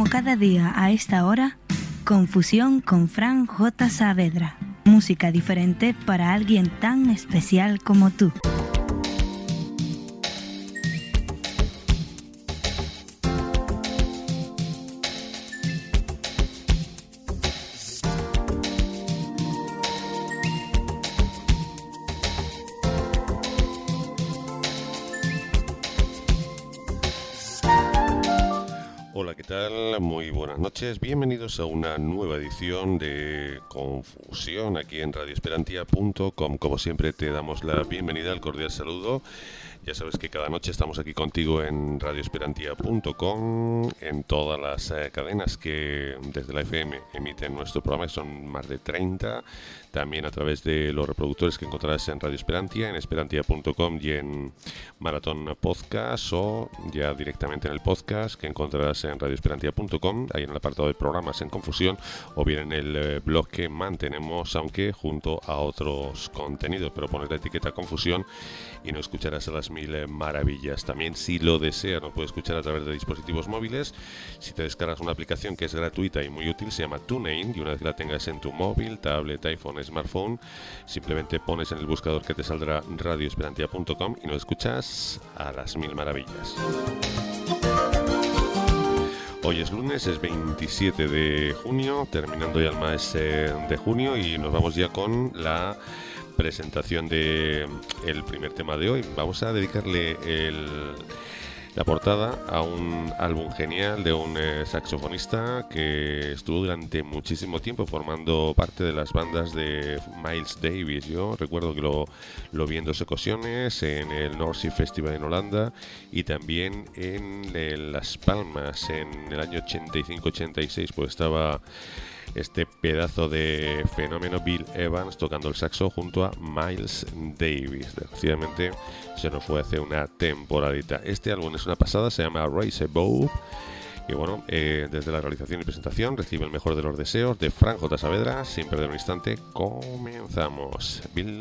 cada día a esta hora, Confusión con Fran J. Saavedra. Música diferente para alguien tan especial como tú. Hola, ¿qué tal? Muy buenas noches. Bienvenidos a una nueva edición de Confusión aquí en radioesperantia.com. Como siempre te damos la bienvenida, el cordial saludo. Ya sabes que cada noche estamos aquí contigo en radioesperantia.com, en todas las cadenas que desde la FM emiten nuestro programa, que son más de 30. También a través de los reproductores que encontrarás en Radio Esperantia, en esperantia.com y en Maratón Podcast, o ya directamente en el podcast que encontrarás en radioesperantia.com, ahí en el apartado de programas en Confusión, o bien en el blog que mantenemos, aunque junto a otros contenidos, pero pones la etiqueta Confusión y nos escucharás a las mil maravillas. También, si lo deseas, nos puedes escuchar a través de dispositivos móviles. Si te descargas una aplicación que es gratuita y muy útil, se llama TuneIn, y una vez que la tengas en tu móvil, tablet, iPhone, smartphone, simplemente pones en el buscador que te saldrá radioesperantia.com y nos escuchas a las mil maravillas. Hoy es lunes, es 27 de junio, terminando ya el mes de junio, y nos vamos ya con la presentación de el primer tema de hoy. Vamos a dedicarle la portada a un álbum genial de un saxofonista que estuvo durante muchísimo tiempo formando parte de las bandas de Miles Davis. Yo recuerdo que lo vi en 2 ocasiones, en el North Sea Festival en Holanda y también en Las Palmas en el año 85-86, pues estaba este pedazo de fenómeno Bill Evans tocando el saxo junto a Miles Davis. Desgraciadamente se nos fue hace una temporadita. Este álbum es una pasada, se llama Rise Above. Y bueno, desde la realización y presentación recibe el mejor de los deseos de Fran J. Saavedra. Sin perder un instante, comenzamos. Bill.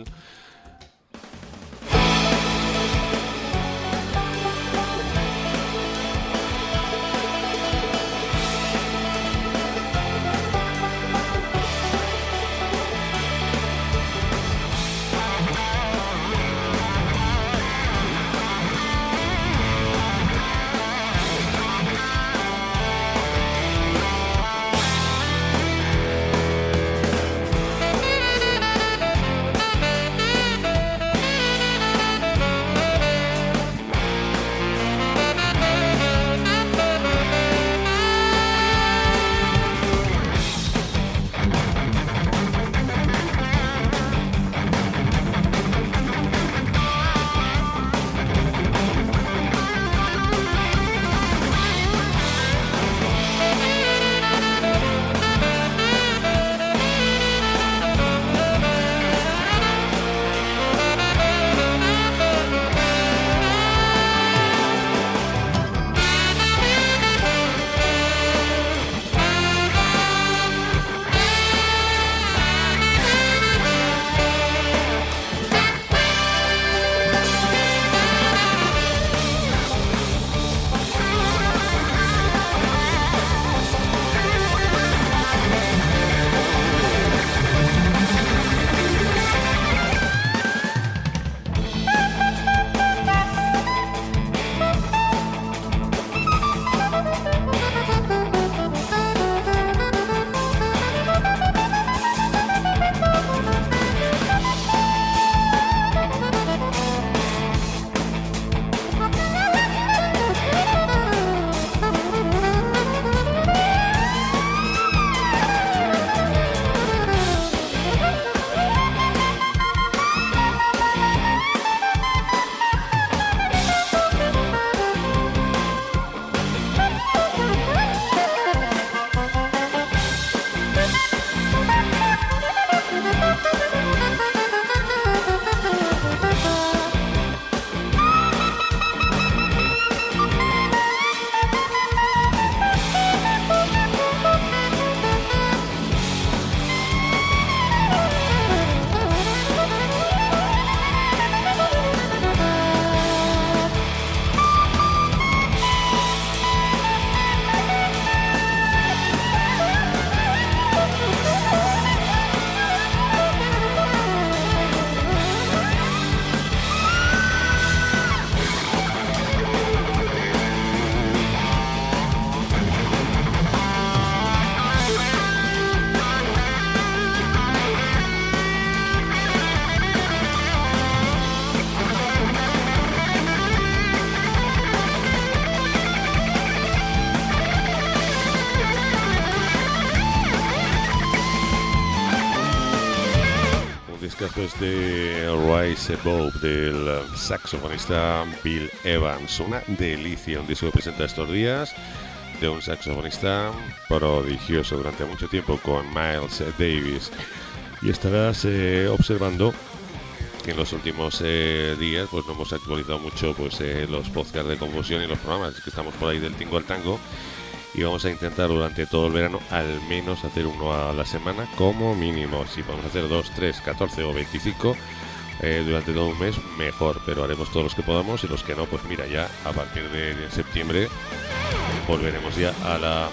discazo es de Rise Above del saxofonista Bill Evans. Una delicia, un disco que presenta estos días de un saxofonista prodigioso durante mucho tiempo con Miles Davis. Y estarás observando que en los últimos días pues no hemos actualizado mucho pues los podcasts de Confusión y los programas, que estamos por ahí del tingo al tango. Y vamos a intentar durante todo el verano al menos hacer uno a la semana como mínimo. Si podemos hacer 2, 3, 14 o 25 durante todo un mes, mejor. Pero haremos todos los que podamos y los que no, pues mira, ya a partir de septiembre volveremos ya a la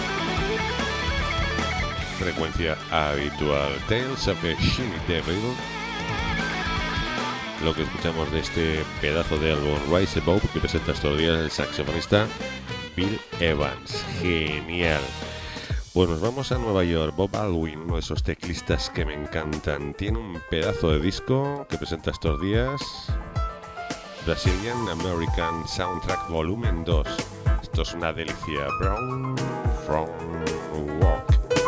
frecuencia habitual. Tales of a Shiny Devil. Lo que escuchamos de este pedazo de álbum Rise Above que presenta estos días el saxofonista Bill Evans. Genial. Pues nos vamos a Nueva York. Bob Alwyn, uno de esos teclistas que me encantan, tiene un pedazo de disco que presenta estos días, Brazilian American Soundtrack Volumen 2. Esto es una delicia. Brown from Walk.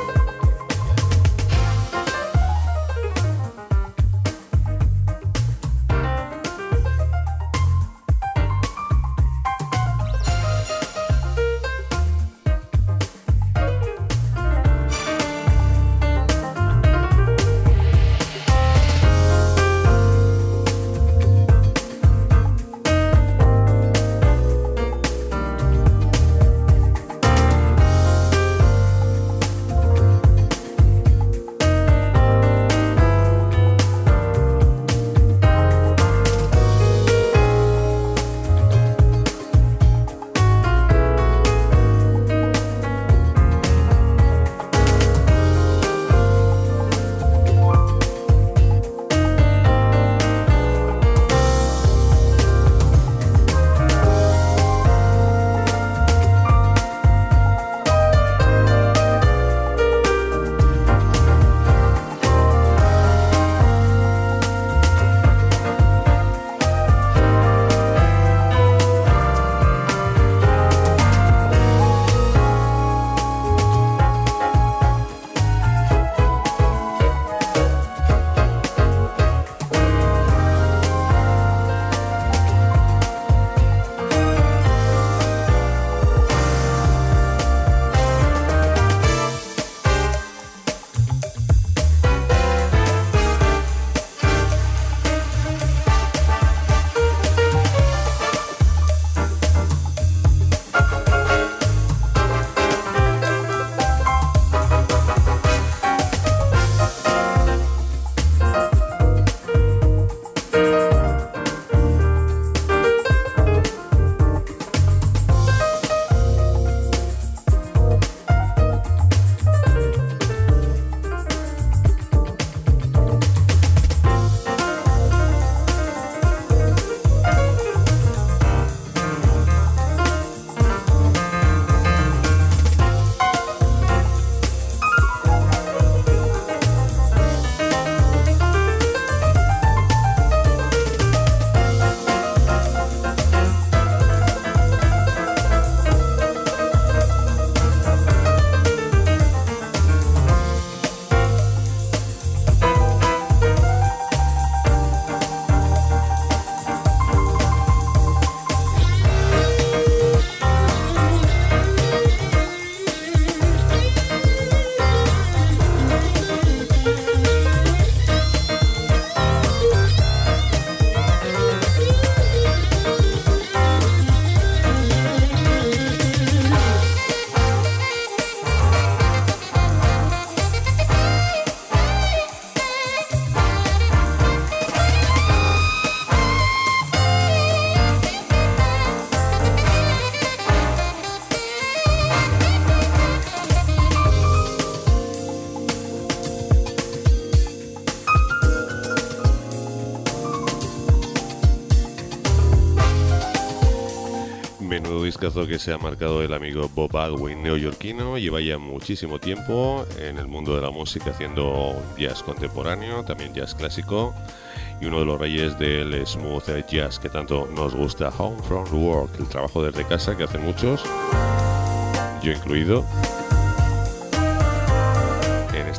discazo que se ha marcado el amigo Bob Alwyn, neoyorquino. Lleva ya muchísimo tiempo en el mundo de la música haciendo jazz contemporáneo, también jazz clásico, y uno de los reyes del smooth jazz que tanto nos gusta. Home from Work, el trabajo desde casa que hacen muchos, yo incluido. En este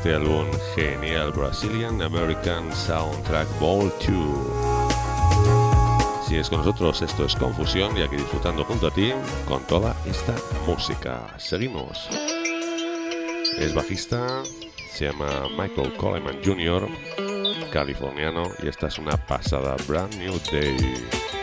este álbum genial, Brazilian American Soundtrack Vol. 2. Si es con nosotros, esto es Confusión, y aquí disfrutando junto a ti con toda esta música. Seguimos. Es bajista, se llama Michael Coleman Jr., californiano, y esta es una pasada, Brand New Day.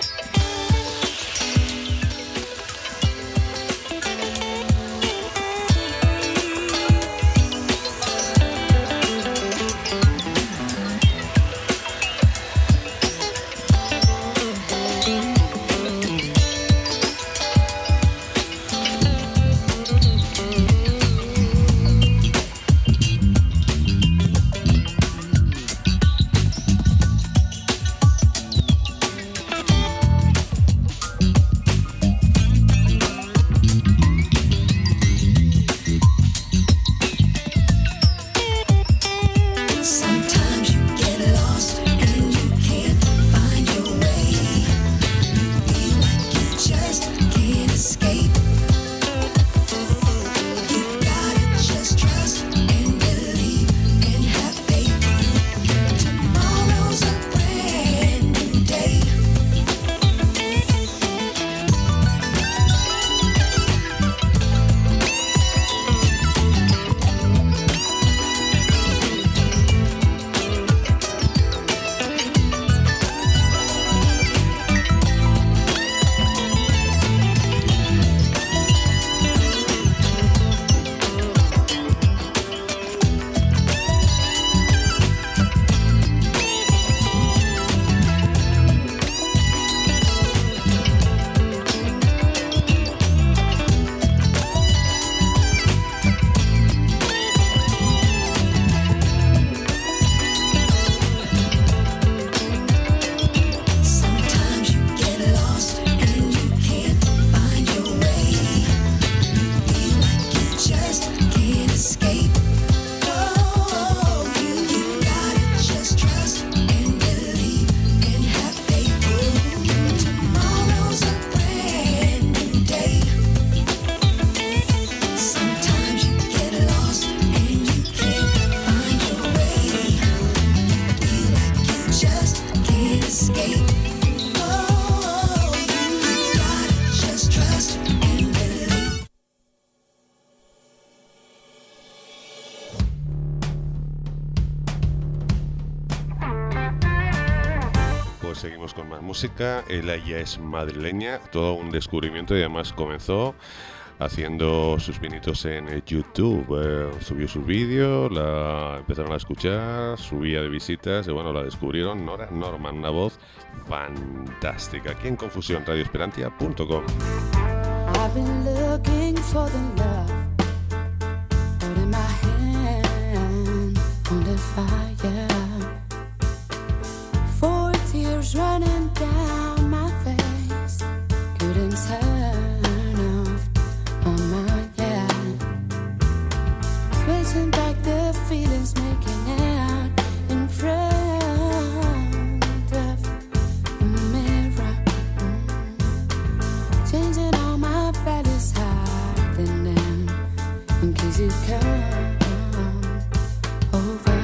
Seguimos con más música. Ella ya es madrileña, todo un descubrimiento, y además comenzó haciendo sus pinitos en YouTube. Subió sus vídeos, la empezaron a escuchar, subía de visitas y bueno, la descubrieron. Nora Norman, una voz fantástica. Aquí en Confusión, radioesperantia.com. I've been looking for the love, but in my hand, on the fire. Tears running down my face, couldn't turn off my mind, yeah. Switching back the feelings, making out in front of the mirror, changing all my values, hiding them in case you come over.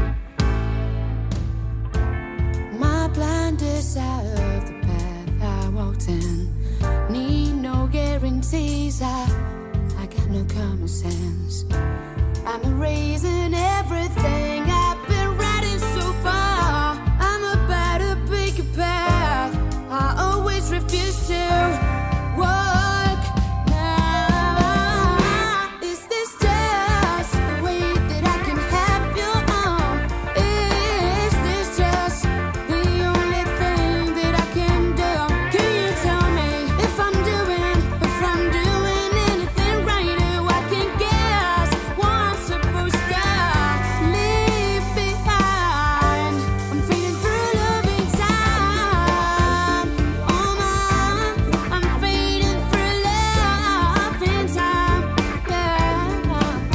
Blinders out of the path I walked in. Need no guarantees. I got no common sense. I'm erasing everything I've been writing so far. I'm about to pick a path I always refuse to walk now. Is this just the way that I can have you on? Is this just the only thing that I can do? Can you tell me if I'm doing anything right? Oh, I can guess what I'm supposed to leave behind. I'm fading through loving time. Oh my, I'm fading through loving time. Yeah,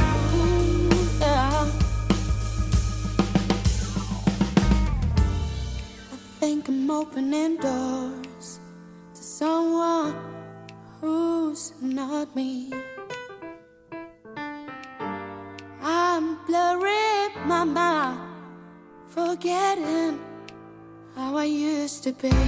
yeah. I think I'm opening doors to someone who's not me. I'm blurring am I forgetting how I used to be?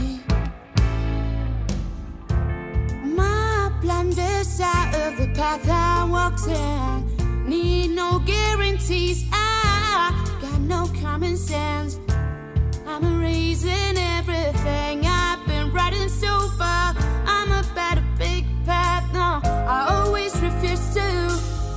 My blindness out of the path I walked in. Need no guarantees, I got no common sense. I'm erasing everything I've been writing so far. I'm about a big path, no, I always refuse to.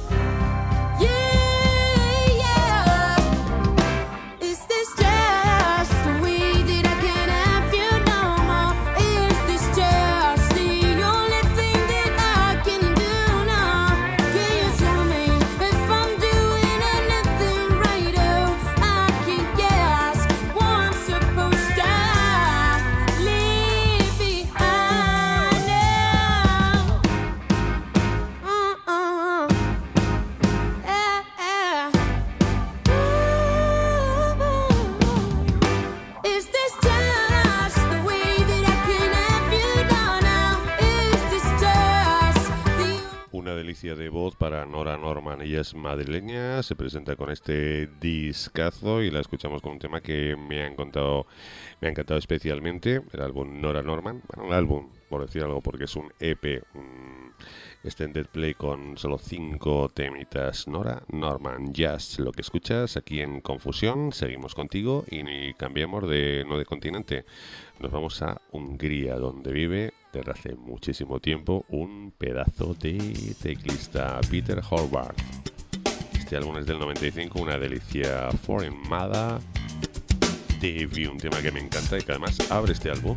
De voz para Nora Norman. Ella es madrileña, se presenta con este discazo y la escuchamos con un tema que me ha encantado especialmente, el álbum Nora Norman. Bueno, un álbum, por decir algo, porque es un EP, extended play con solo 5 temitas. Nora Norman, Jazz, lo que escuchas aquí en Confusión. Seguimos contigo y cambiamos no de continente. Nos vamos a Hungría, donde vive desde hace muchísimo tiempo un pedazo de teclista, Peter Horvath. Este álbum es del 95, una delicia. Foreign Mother Debut, un tema que me encanta y que además abre este álbum.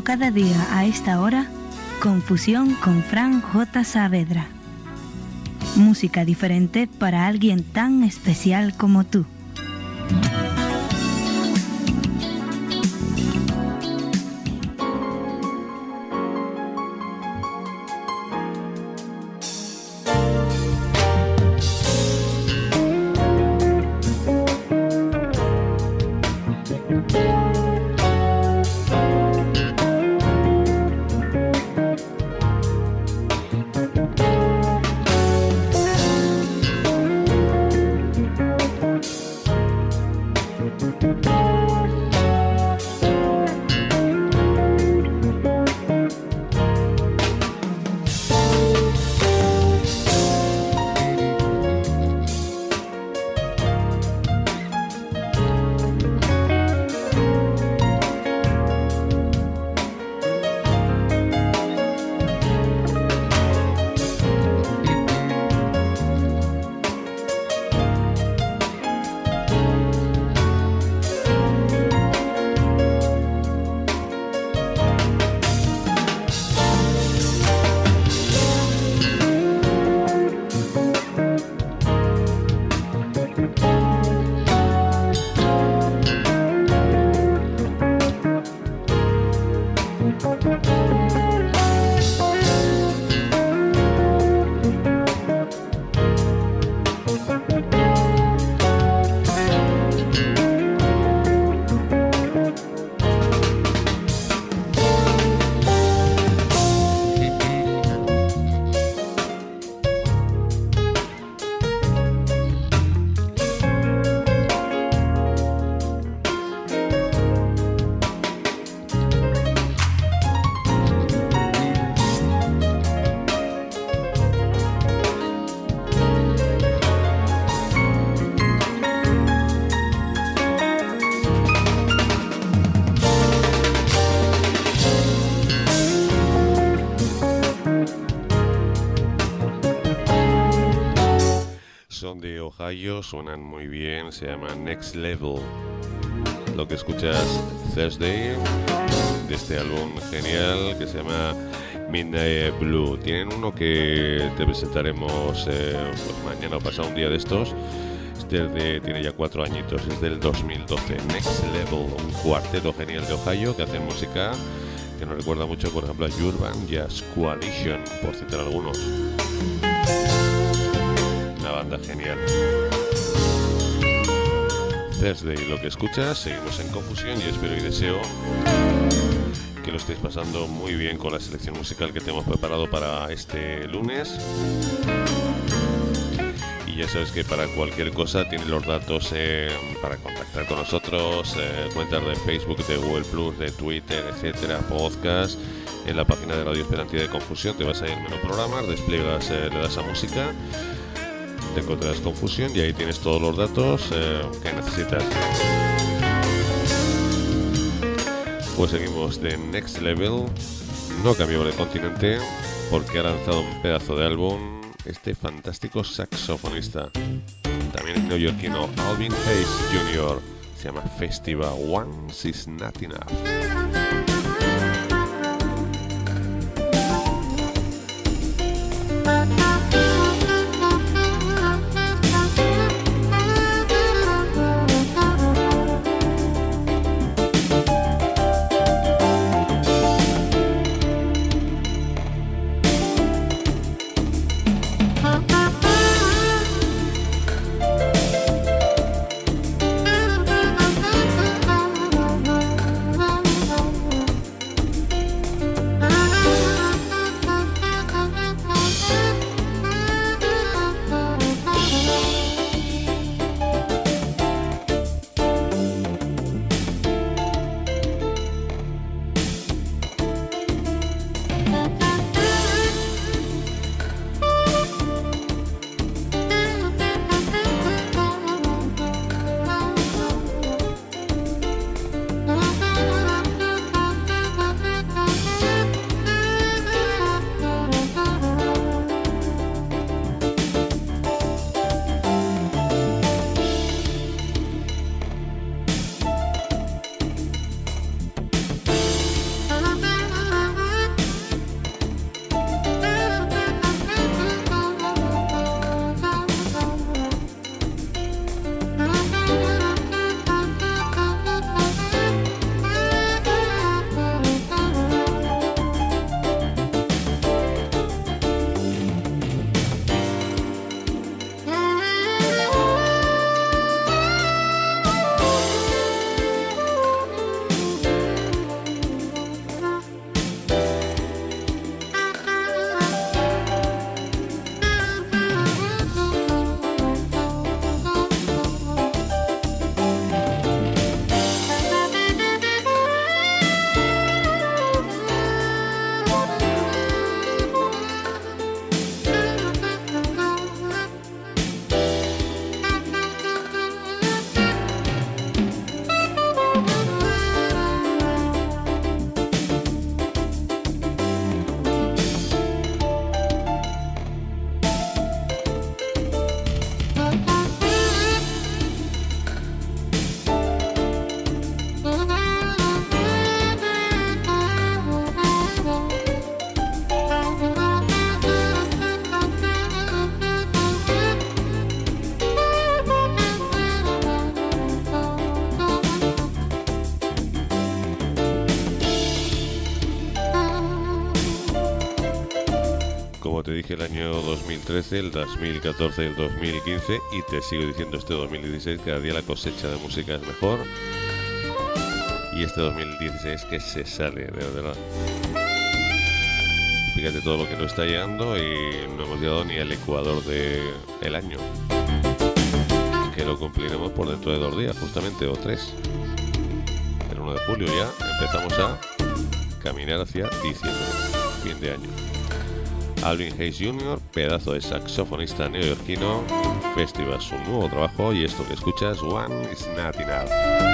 cada día a esta hora, Confusión con Fran J. Saavedra. Música diferente para alguien tan especial como tú. Son de Ohio, suenan muy bien, se llama Next Level. Lo que escuchas, Thursday, de este álbum genial que se llama Midnight Blue. Tienen uno que te presentaremos pues mañana o pasado, un día de estos. Tiene ya 4 añitos, es del 2012. Next Level, un cuarteto genial de Ohio que hace música que nos recuerda mucho, por ejemplo, a Urban Jazz Coalition, por citar algunos. Una banda genial. Thursday, lo que escuchas, seguimos en Confusión y espero y deseo que lo estéis pasando muy bien con la selección musical que te hemos preparado para este lunes. Y ya sabes que para cualquier cosa tienes los datos para contactar con nosotros, cuentas de Facebook, de Google Plus, de Twitter, etcétera, podcast. En la página de Radio Esperantia de Confusión te vas a ir al menú programas, despliegas, le das a música, te encontrarás Confusión y ahí tienes todos los datos que necesitas. Pues seguimos de Next Level. No cambiamos de continente porque ha lanzado un pedazo de álbum este fantástico saxofonista, también es neoyorquino, Alvin Hayes Jr. Se llama Festival, Once is Not Enough. te dije el año 2013, el 2014 y el 2015, y te sigo diciendo este 2016, cada día la cosecha de música es mejor. Y este 2016 que se sale, de verdad. Fíjate todo lo que nos está llegando y no hemos llegado ni al ecuador del año, que lo cumpliremos por dentro de 2 días, justamente, o 3. El 1 de julio ya empezamos a caminar hacia diciembre, fin de año. Alvin Hayes Jr., pedazo de saxofonista neoyorquino, Festival, su nuevo trabajo, y esto que escuchas, One is Not Enough.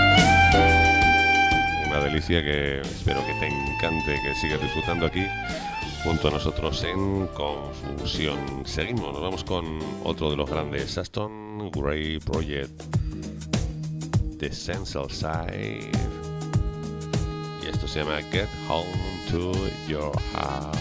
Una delicia que espero que te encante, que sigas disfrutando aquí junto a nosotros en Confusión. Seguimos, nos vamos con otro de los grandes, Aston Gray Project, The Essential Side, y esto se llama Get Home to Your Heart.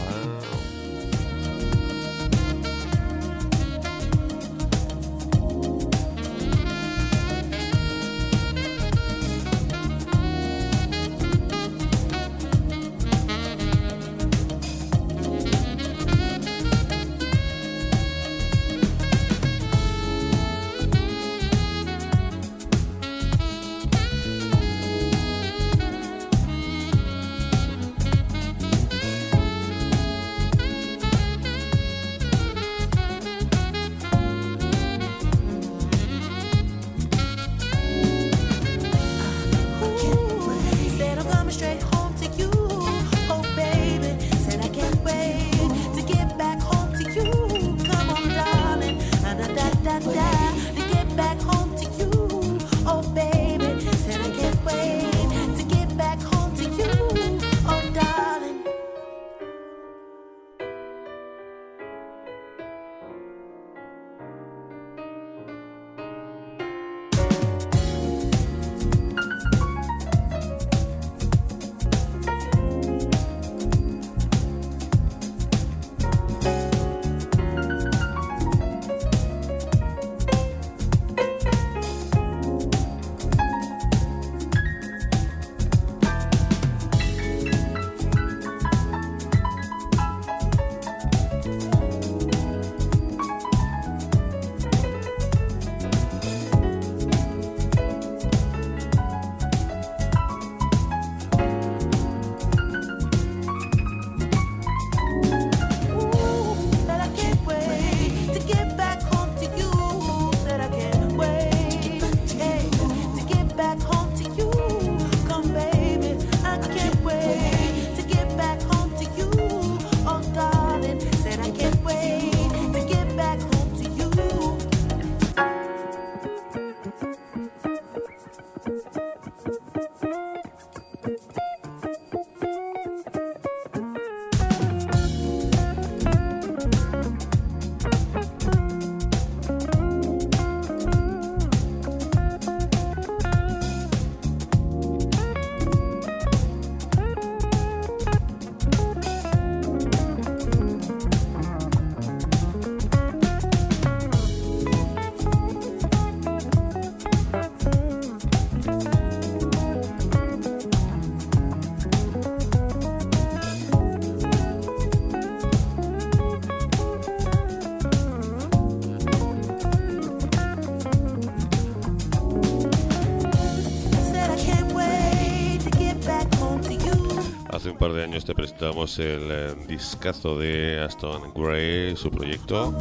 Hace un par de años te presentamos el discazo de Aston Gray, su proyecto,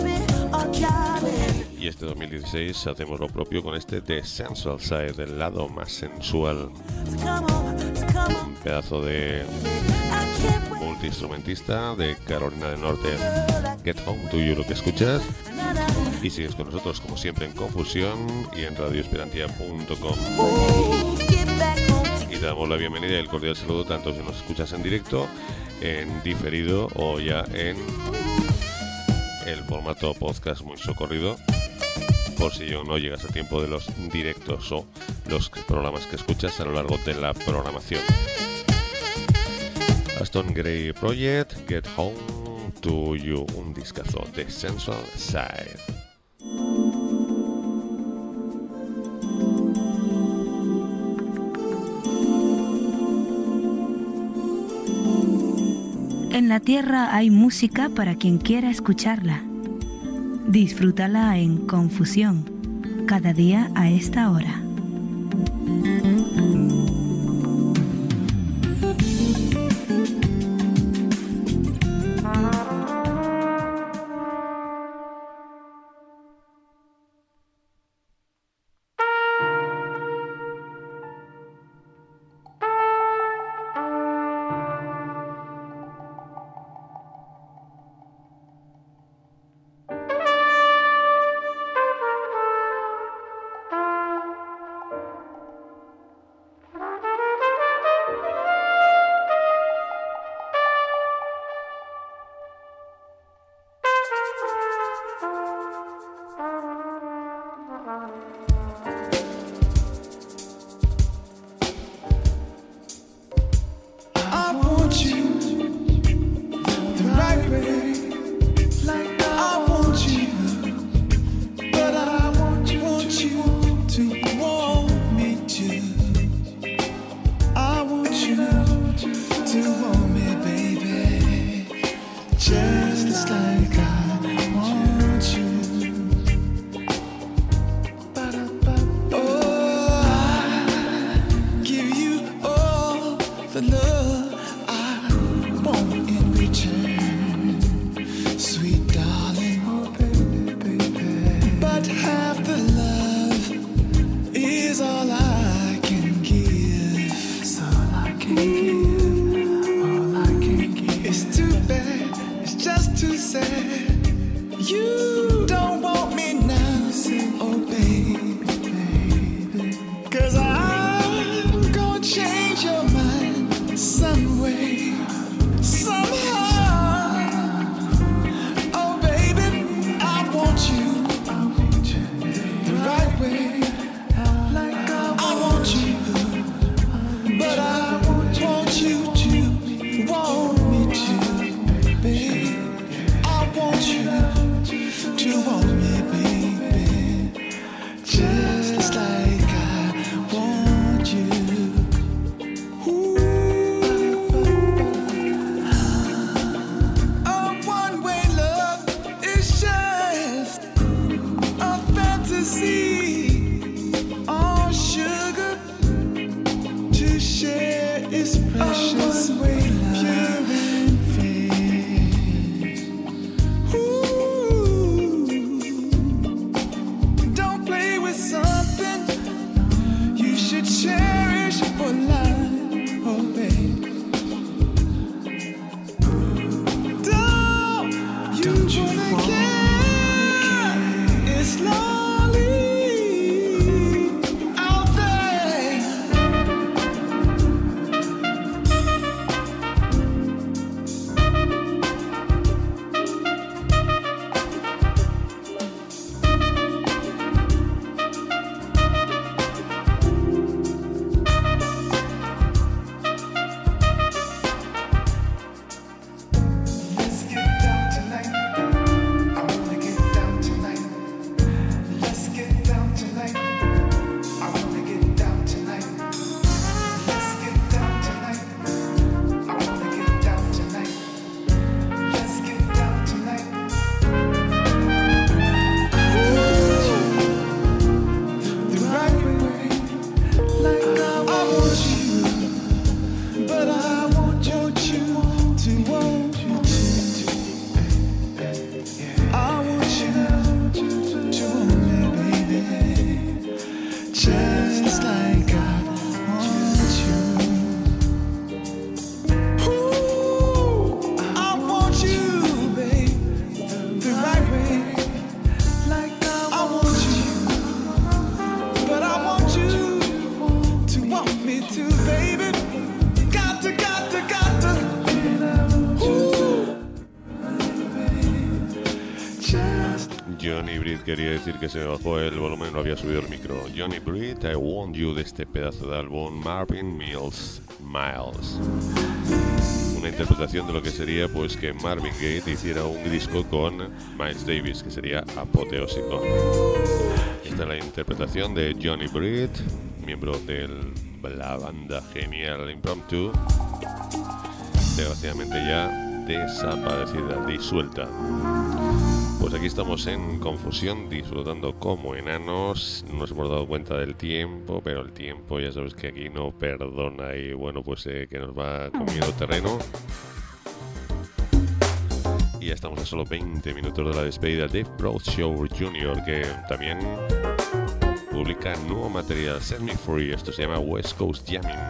y este 2016 hacemos lo propio con este The Sensual Side, del lado más sensual. Un pedazo de multiinstrumentista de Carolina del Norte. Get Home to You, lo que escuchas, y sigues con nosotros como siempre en Confusión y en radioesperantia.com. Y te damos la bienvenida y el cordial saludo tanto si nos escuchas en directo, en diferido o ya en el formato podcast muy socorrido, por si no llegas a tiempo de los directos o los programas que escuchas a lo largo de la programación. Aston Gray Project, Get Home to You, un discazo de Sensual Side. En la tierra hay música para quien quiera escucharla. Disfrútala en Confusión, cada día a esta hora. Johnny Britt quería decir que se me bajó el volumen, no había subido el micro. Johnny Britt, I Want You, de este pedazo de álbum Marvin Mills Miles. Una interpretación de lo que sería pues que Marvin Gaye hiciera un disco con Miles Davis, que sería apoteósico. Esta es la interpretación de Johnny Britt, miembro de la banda genial Impromptu, desgraciadamente ya desaparecida, disuelta. Pues aquí estamos en confusión, disfrutando como enanos. No nos hemos dado cuenta del tiempo, pero el tiempo ya sabes que aquí no perdona y bueno, pues que nos va comiendo terreno. Y ya estamos a solo 20 minutos de la despedida de Bradshaw Jr., que también publica nuevo material, Set Me Free. Esto se llama West Coast Jamming.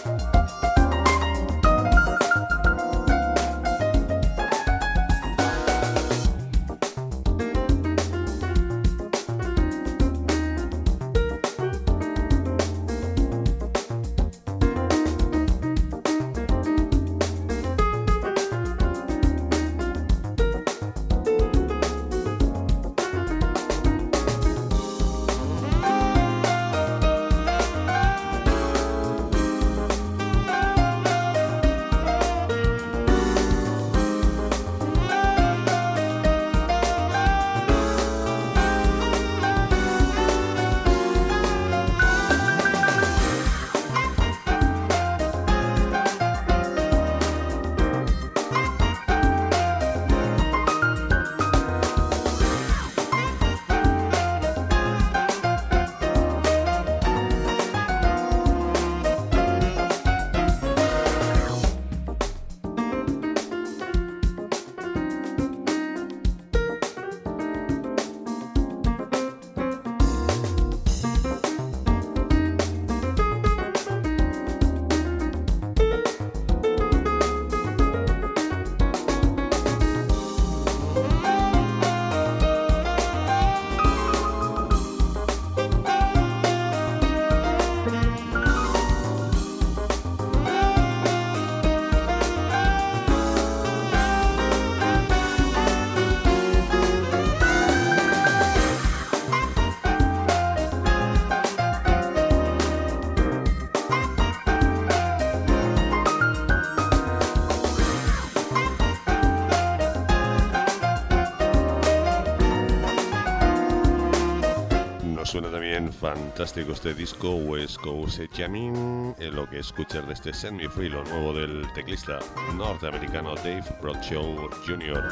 Suena también fantástico este disco West Coast Jamming, lo que escuchas de este Set Me Free, lo nuevo del teclista norteamericano Dave Bradshaw Jr.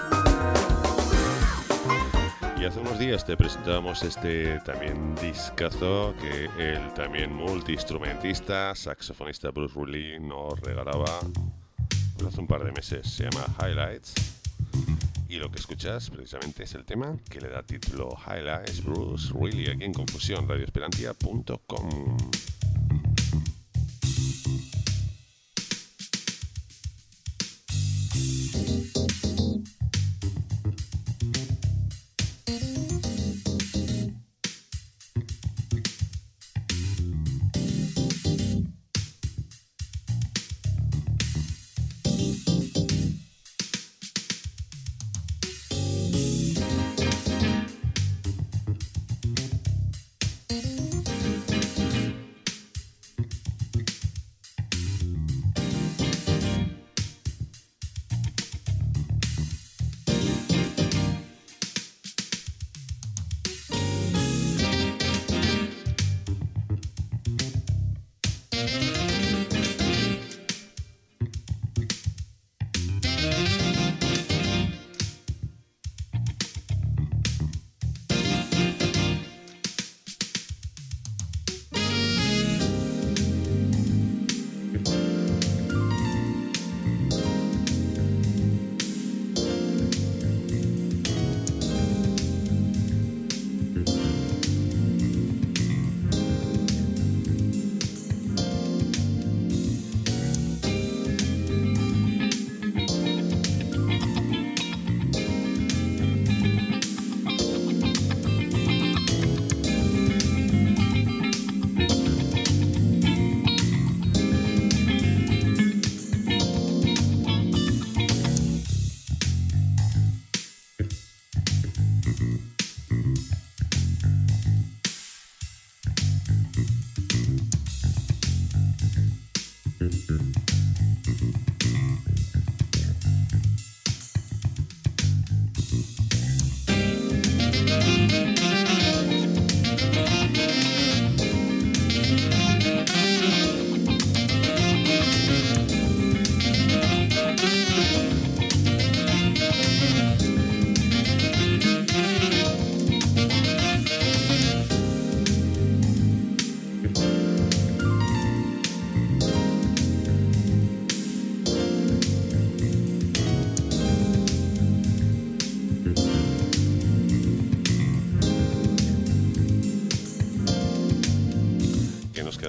Y hace unos días te presentábamos este también discazo que el también multiinstrumentista, saxofonista Bruce Riley nos regalaba pues hace un par de meses. Se llama Highlights. Y lo que escuchas precisamente es el tema que le da título Highlights, Bruce Riley, aquí en Confusión, radioesperantia.com.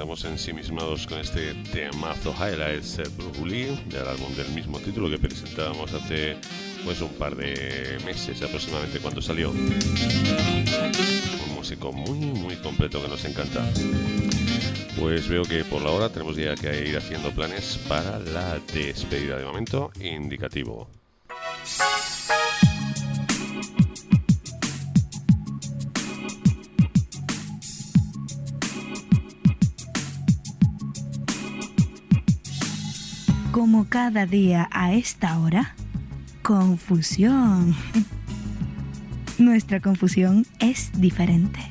estábamos ensimismados con este temazo Highlights Bruce Lee, del álbum del mismo título que presentábamos hace pues un par de meses aproximadamente cuando salió. Un músico muy completo que nos encanta. Pues veo que por la hora tenemos ya que ir haciendo planes para la despedida. De momento, indicativo. Como cada día a esta hora, confusión. Nuestra confusión es diferente.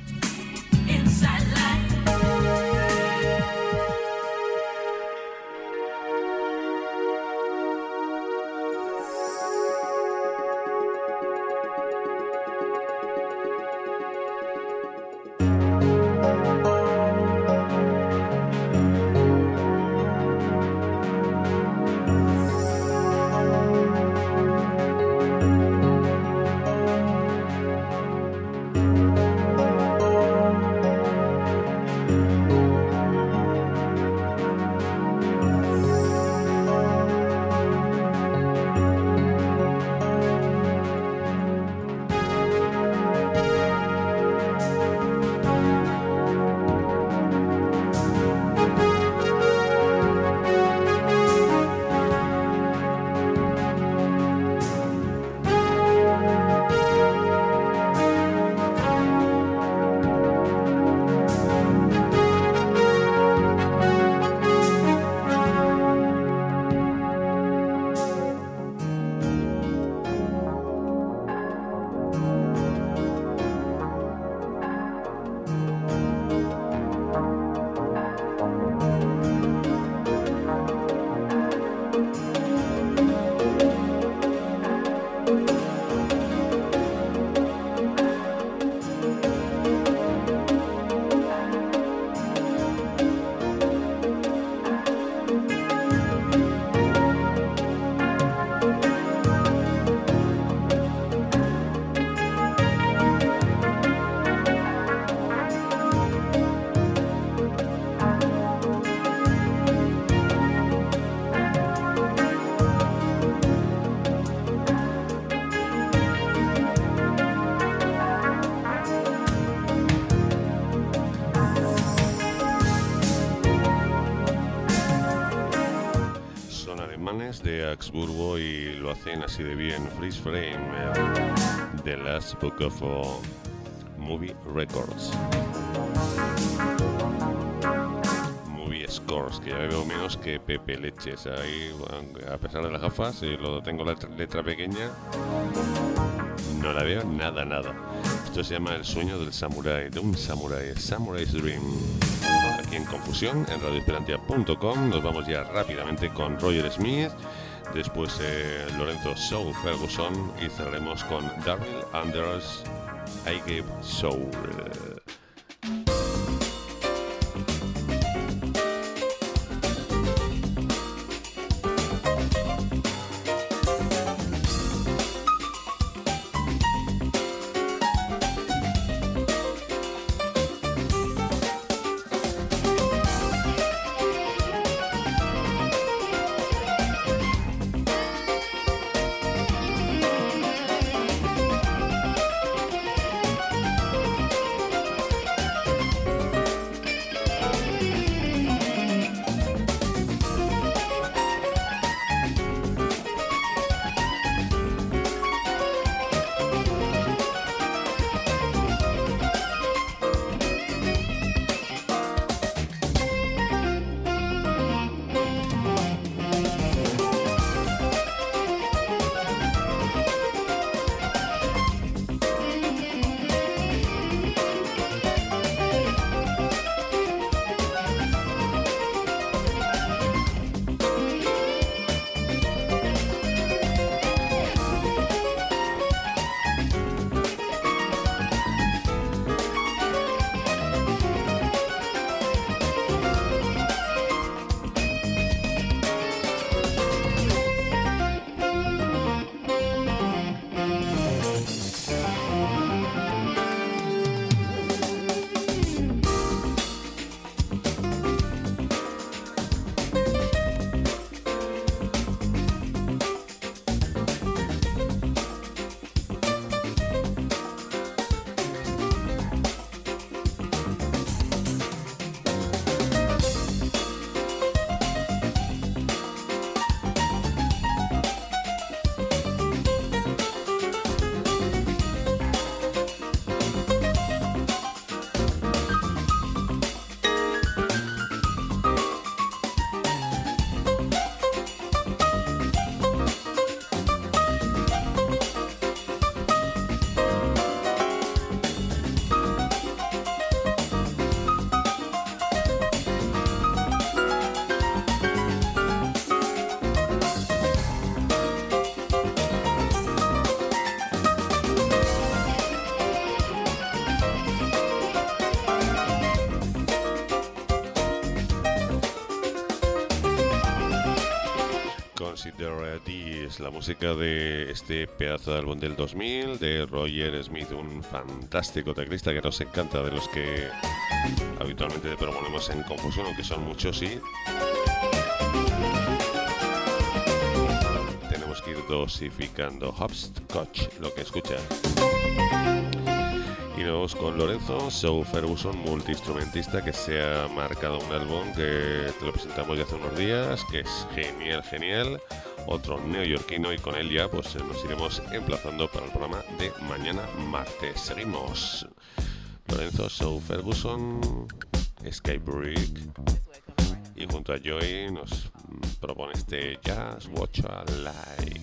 De Augsburgo y lo hacen así de bien. Freeze Frame, The Last Book of Movie Records, Movie Scores, que ya veo menos que Pepe Leches ahí, a pesar de las gafas, y lo tengo la letra pequeña, no la veo nada. Esto se llama El sueño del samurái, de un samurái, Samurai's Dream. Aquí en Confusión, en radioesperantia.com. Nos vamos ya rápidamente con Roger Smith, después Lorenzo Soul Ferguson y cerraremos con Daryl Anders, I Gave Soul. Consider This, la música de este pedazo de álbum del 2000 de Roger Smith, un fantástico teclista que nos encanta, de los que habitualmente proponemos en Confusión, aunque son muchos, sí. Tenemos que ir dosificando. Hopscotch, lo que escuchas. Y nos vamos con Lorenzo So Ferguson, multiinstrumentista, que se ha marcado un álbum que te lo presentamos ya hace unos días, que es genial, otro neoyorquino, y con él ya pues nos iremos emplazando para el programa de mañana martes. Seguimos. Lorenzo So Ferguson, Escape Brick, y junto a Joy nos propone este Just Watch a Light.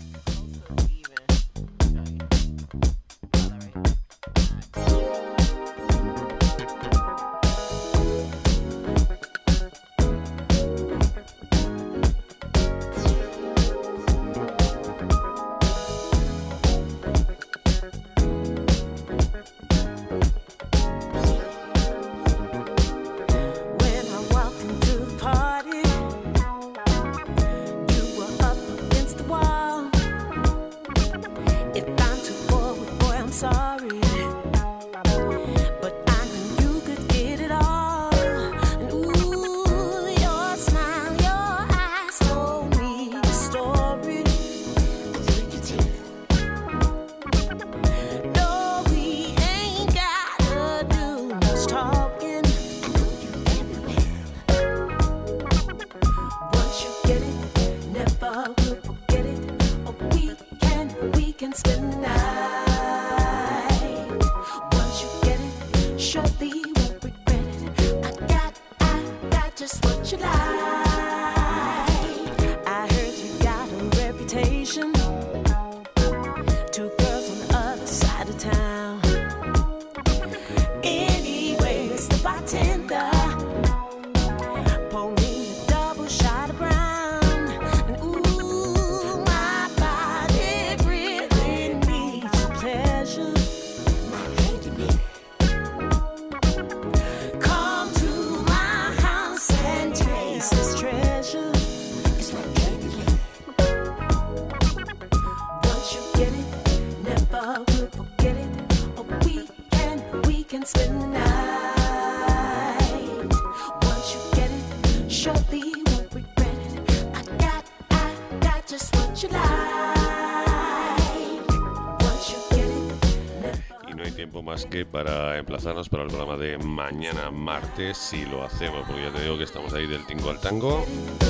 Para emplazarnos para el programa de mañana martes, si lo hacemos, porque ya te digo que estamos ahí del tingo al tango.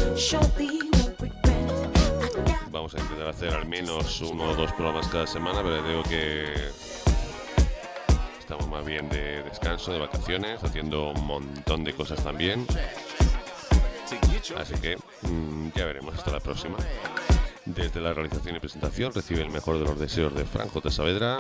Vamos a intentar hacer al menos 1 o 2 programas cada semana, pero ya digo que estamos más bien de descanso, de vacaciones, haciendo un montón de cosas también. Así que ya veremos, hasta la próxima. Desde la realización y presentación recibe el mejor de los deseos de Fran J. Saavedra.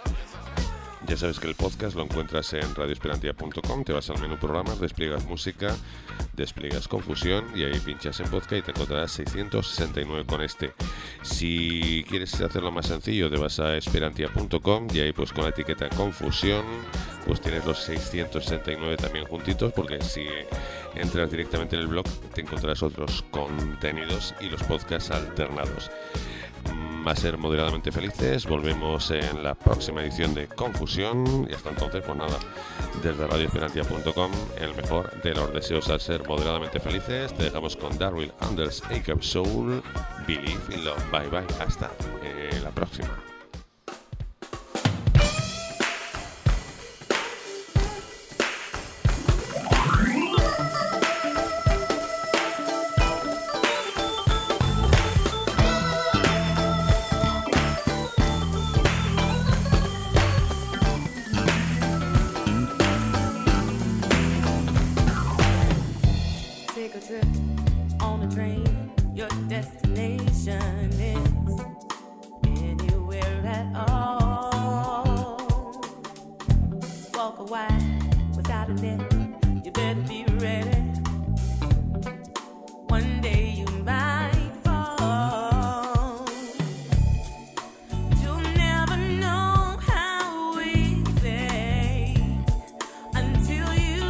Ya sabes que el podcast lo encuentras en radioesperantia.com, te vas al menú programas, despliegas música, despliegas Confusión y ahí pinchas en podcast y te encontrarás 669 con este. Si quieres hacerlo más sencillo, te vas a esperantia.com y ahí pues con la etiqueta Confusión pues tienes los 669 también juntitos, porque si entras directamente en el blog te encontrarás otros contenidos y los podcasts alternados. Va a ser moderadamente felices. Volvemos en la próxima edición de Confusión y hasta entonces pues nada, desde radioesperantia.com el mejor de los deseos al ser moderadamente felices. Te dejamos con Darryl Anders, Acap Soul, Believe in Love. Bye bye, hasta la próxima.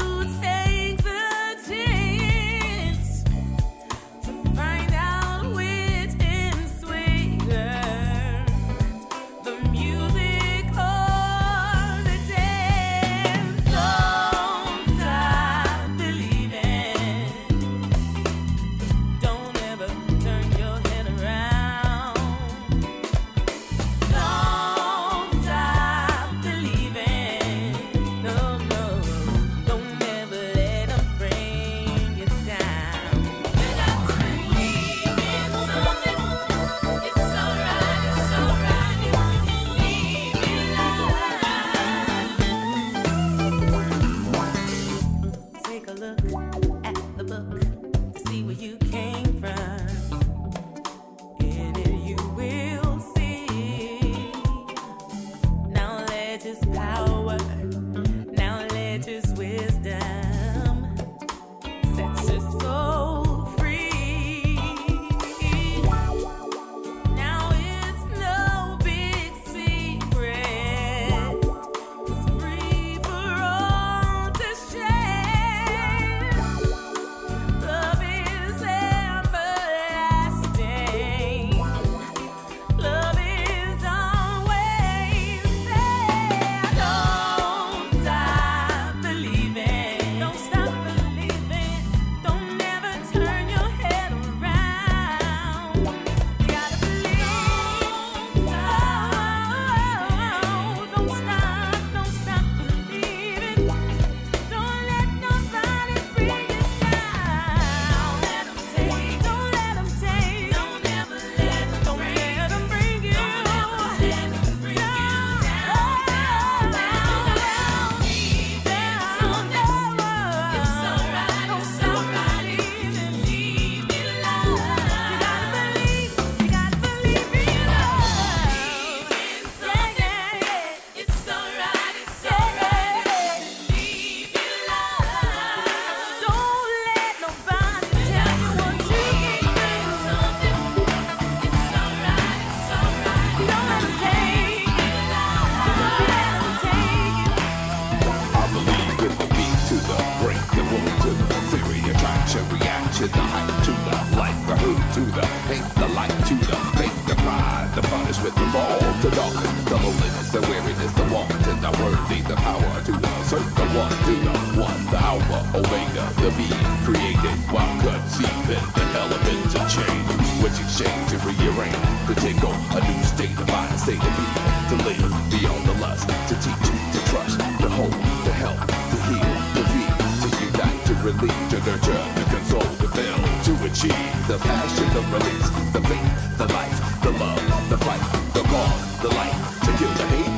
Find out to the hate, the light to the fake, the pride, the punishment, the fall, the darkness, the loneliness, the weariness, the want, and the worthy, the power to the certain, the one to the one, the alpha, omega, the being created, while conceiving the elements of change, which exchange and rearrange, to take on a new state of mind, state of being, to live beyond the lust, to teach, to trust, to hope, to help, to heal, to feed, to unite, to relieve, to nurture, to console, to build, to achieve the passion, the release, the faith, the life, the love, the fight, the cause, the light, to kill the hate.